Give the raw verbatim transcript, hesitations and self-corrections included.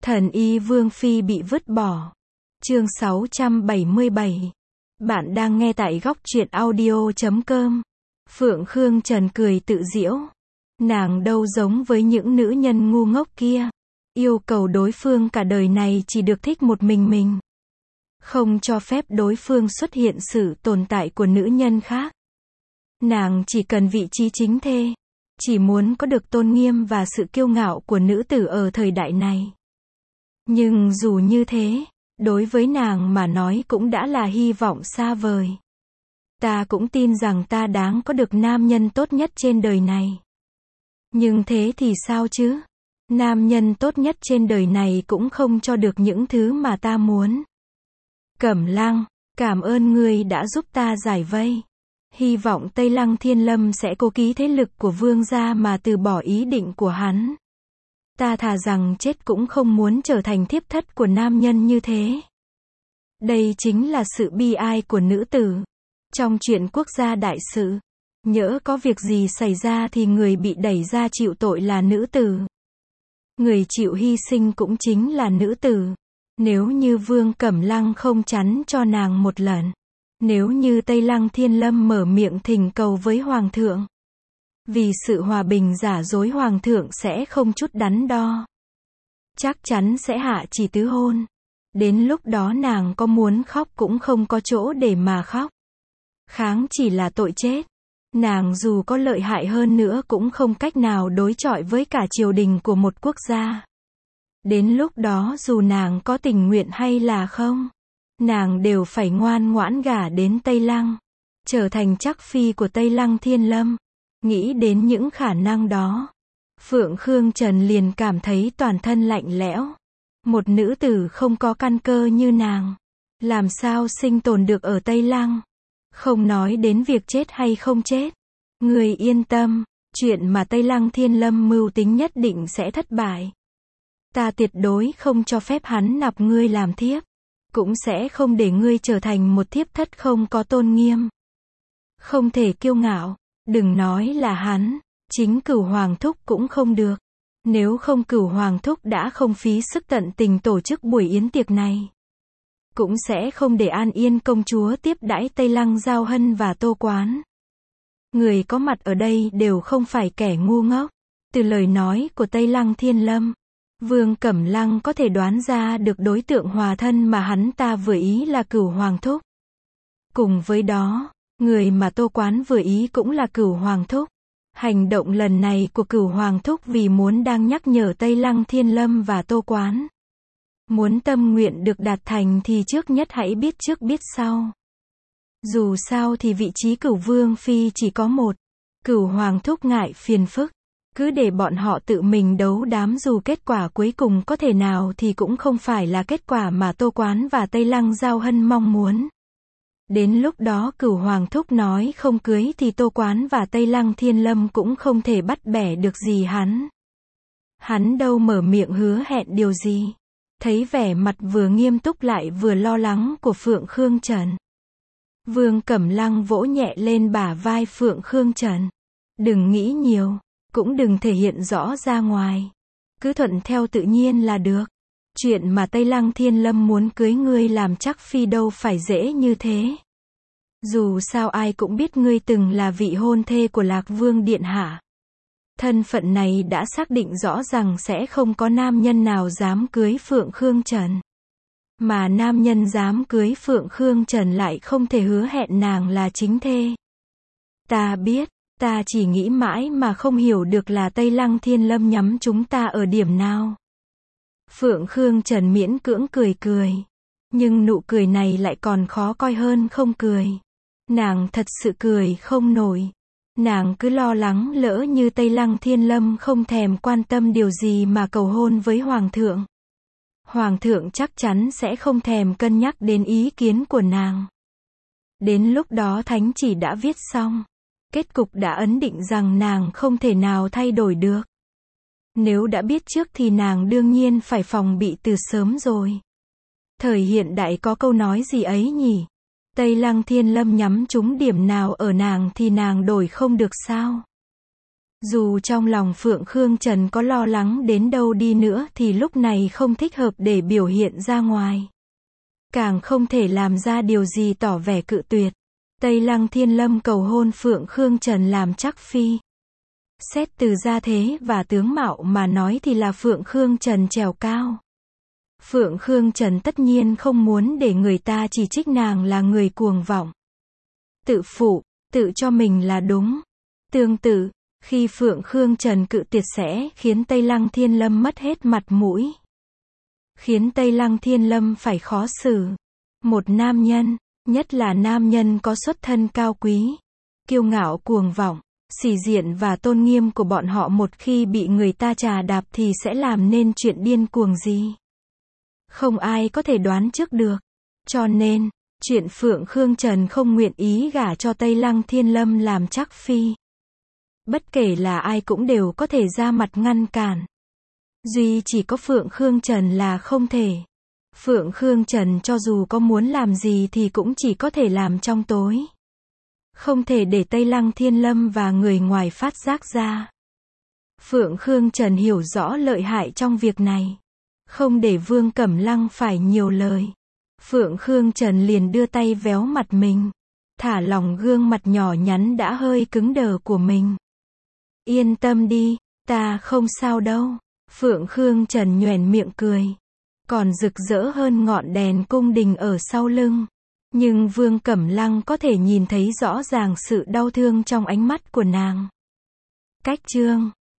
Thần y Vương Phi bị vứt bỏ. Chương sáu trăm bảy mươi bảy. Bạn đang nghe tại góc truyện audio chấm com. Phượng Khương Trần cười tự giễu. Nàng đâu giống với những nữ nhân ngu ngốc kia. Yêu cầu đối phương cả đời này chỉ được thích một mình mình. Không cho phép đối phương xuất hiện sự tồn tại của nữ nhân khác. Nàng chỉ cần vị trí chính thê. Chỉ muốn có được tôn nghiêm và sự kiêu ngạo của nữ tử ở thời đại này. Nhưng dù như thế, đối với nàng mà nói cũng đã là hy vọng xa vời. Ta cũng tin rằng ta đáng có được nam nhân tốt nhất trên đời này. Nhưng thế thì sao chứ? Nam nhân tốt nhất trên đời này cũng không cho được những thứ mà ta muốn. Cẩm Lăng, cảm ơn ngươi đã giúp ta giải vây. Hy vọng Tây Lăng Thiên Lâm sẽ cố ký thế lực của vương gia mà từ bỏ ý định của hắn. Ta thà rằng chết cũng không muốn trở thành thiếp thất của nam nhân như thế. Đây chính là sự bi ai của nữ tử. Trong chuyện quốc gia đại sự, nhỡ có việc gì xảy ra thì người bị đẩy ra chịu tội là nữ tử. Người chịu hy sinh cũng chính là nữ tử. Nếu như Vương Cẩm Lăng không chắn cho nàng một lần. Nếu như Tây Lăng Thiên Lâm mở miệng thỉnh cầu với Hoàng thượng. Vì sự hòa bình giả dối Hoàng thượng sẽ không chút đắn đo. Chắc chắn sẽ hạ chỉ tứ hôn. Đến lúc đó nàng có muốn khóc cũng không có chỗ để mà khóc. Kháng chỉ là tội chết. Nàng dù có lợi hại hơn nữa cũng không cách nào đối chọi với cả triều đình của một quốc gia. Đến lúc đó dù nàng có tình nguyện hay là không, nàng đều phải ngoan ngoãn gả đến Tây Lăng, trở thành chắc phi của Tây Lăng Thiên Lâm. Nghĩ đến những khả năng đó, Phượng Khương Trần liền cảm thấy toàn thân lạnh lẽo. Một nữ tử không có căn cơ như nàng, làm sao sinh tồn được ở Tây Lăng? Không nói đến việc chết hay không chết. Người yên tâm, chuyện mà Tây Lăng Thiên Lâm mưu tính nhất định sẽ thất bại. Ta tuyệt đối không cho phép hắn nạp ngươi làm thiếp. Cũng sẽ không để ngươi trở thành một thiếp thất không có tôn nghiêm. Không thể kiêu ngạo, đừng nói là hắn, chính Cửu Hoàng thúc cũng không được. Nếu không Cửu Hoàng thúc đã không phí sức tận tình tổ chức buổi yến tiệc này. Cũng sẽ không để An Yên công chúa tiếp đãi Tây Lăng Giao Hân và Tô Quán. Người có mặt ở đây đều không phải kẻ ngu ngốc. Từ lời nói của Tây Lăng Thiên Lâm, Vương Cẩm Lăng có thể đoán ra được đối tượng hòa thân mà hắn ta vừa ý là Cửu Hoàng thúc. Cùng với đó, người mà Tô Quán vừa ý cũng là Cửu Hoàng thúc. Hành động lần này của Cửu Hoàng thúc vì muốn đang nhắc nhở Tây Lăng Thiên Lâm và Tô Quán. Muốn tâm nguyện được đạt thành thì trước nhất hãy biết trước biết sau. Dù sao thì vị trí Cửu Vương Phi chỉ có một. Cửu Hoàng thúc ngại phiền phức. Cứ để bọn họ tự mình đấu đám, dù kết quả cuối cùng có thể nào thì cũng không phải là kết quả mà Tô Quán và Tây Lăng Giao Hân mong muốn. Đến lúc đó Cửu Hoàng thúc nói không cưới thì Tô Quán và Tây Lăng Thiên Lâm cũng không thể bắt bẻ được gì hắn. Hắn đâu mở miệng hứa hẹn điều gì. Thấy vẻ mặt vừa nghiêm túc lại vừa lo lắng của Phượng Khương Trần, Vương Cẩm Lăng vỗ nhẹ lên bả vai Phượng Khương Trần. Đừng nghĩ nhiều, cũng đừng thể hiện rõ ra ngoài. Cứ thuận theo tự nhiên là được. Chuyện mà Tây Lăng Thiên Lâm muốn cưới ngươi làm chắc phi đâu phải dễ như thế. Dù sao ai cũng biết ngươi từng là vị hôn thê của Lạc Vương Điện Hạ. Thân phận này đã xác định rõ rằng sẽ không có nam nhân nào dám cưới Phượng Khương Trần. Mà nam nhân dám cưới Phượng Khương Trần lại không thể hứa hẹn nàng là chính thê. Ta biết, ta chỉ nghĩ mãi mà không hiểu được là Tây Lăng Thiên Lâm nhắm chúng ta ở điểm nào. Phượng Khương Trần miễn cưỡng cười cười. Nhưng nụ cười này lại còn khó coi hơn không cười. Nàng thật sự cười không nổi. Nàng cứ lo lắng lỡ như Tây Lăng Thiên Lâm không thèm quan tâm điều gì mà cầu hôn với Hoàng thượng. Hoàng thượng chắc chắn sẽ không thèm cân nhắc đến ý kiến của nàng. Đến lúc đó thánh chỉ đã viết xong. Kết cục đã ấn định rằng nàng không thể nào thay đổi được. Nếu đã biết trước thì nàng đương nhiên phải phòng bị từ sớm rồi. Thời hiện đại có câu nói gì ấy nhỉ? Tây Lăng Thiên Lâm nhắm trúng điểm nào ở nàng thì nàng đổi không được sao? Dù trong lòng Phượng Khương Trần có lo lắng đến đâu đi nữa thì lúc này không thích hợp để biểu hiện ra ngoài. Càng không thể làm ra điều gì tỏ vẻ cự tuyệt. Tây Lăng Thiên Lâm cầu hôn Phượng Khương Trần làm chắc phi. Xét từ gia thế và tướng mạo mà nói thì là Phượng Khương Trần trèo cao. Phượng Khương Trần tất nhiên không muốn để người ta chỉ trích nàng là người cuồng vọng. Tự phụ, tự cho mình là đúng. Tương tự, khi Phượng Khương Trần cự tuyệt sẽ khiến Tây Lăng Thiên Lâm mất hết mặt mũi. Khiến Tây Lăng Thiên Lâm phải khó xử. Một nam nhân, nhất là nam nhân có xuất thân cao quý, kiêu ngạo cuồng vọng, sĩ diện và tôn nghiêm của bọn họ một khi bị người ta trà đạp thì sẽ làm nên chuyện điên cuồng gì. Không ai có thể đoán trước được. Cho nên, chuyện Phượng Khương Trần không nguyện ý gả cho Tây Lăng Thiên Lâm làm chắc phi. Bất kể là ai cũng đều có thể ra mặt ngăn cản. Duy chỉ có Phượng Khương Trần là không thể. Phượng Khương Trần cho dù có muốn làm gì thì cũng chỉ có thể làm trong tối. Không thể để Tây Lăng Thiên Lâm và người ngoài phát giác ra. Phượng Khương Trần hiểu rõ lợi hại trong việc này. Không để Vương Cẩm Lăng phải nhiều lời. Phượng Khương Trần liền đưa tay véo mặt mình. Thả lỏng gương mặt nhỏ nhắn đã hơi cứng đờ của mình. Yên tâm đi, ta không sao đâu. Phượng Khương Trần nhoẻn miệng cười. Còn rực rỡ hơn ngọn đèn cung đình ở sau lưng. Nhưng Vương Cẩm Lăng có thể nhìn thấy rõ ràng sự đau thương trong ánh mắt của nàng. Cách chương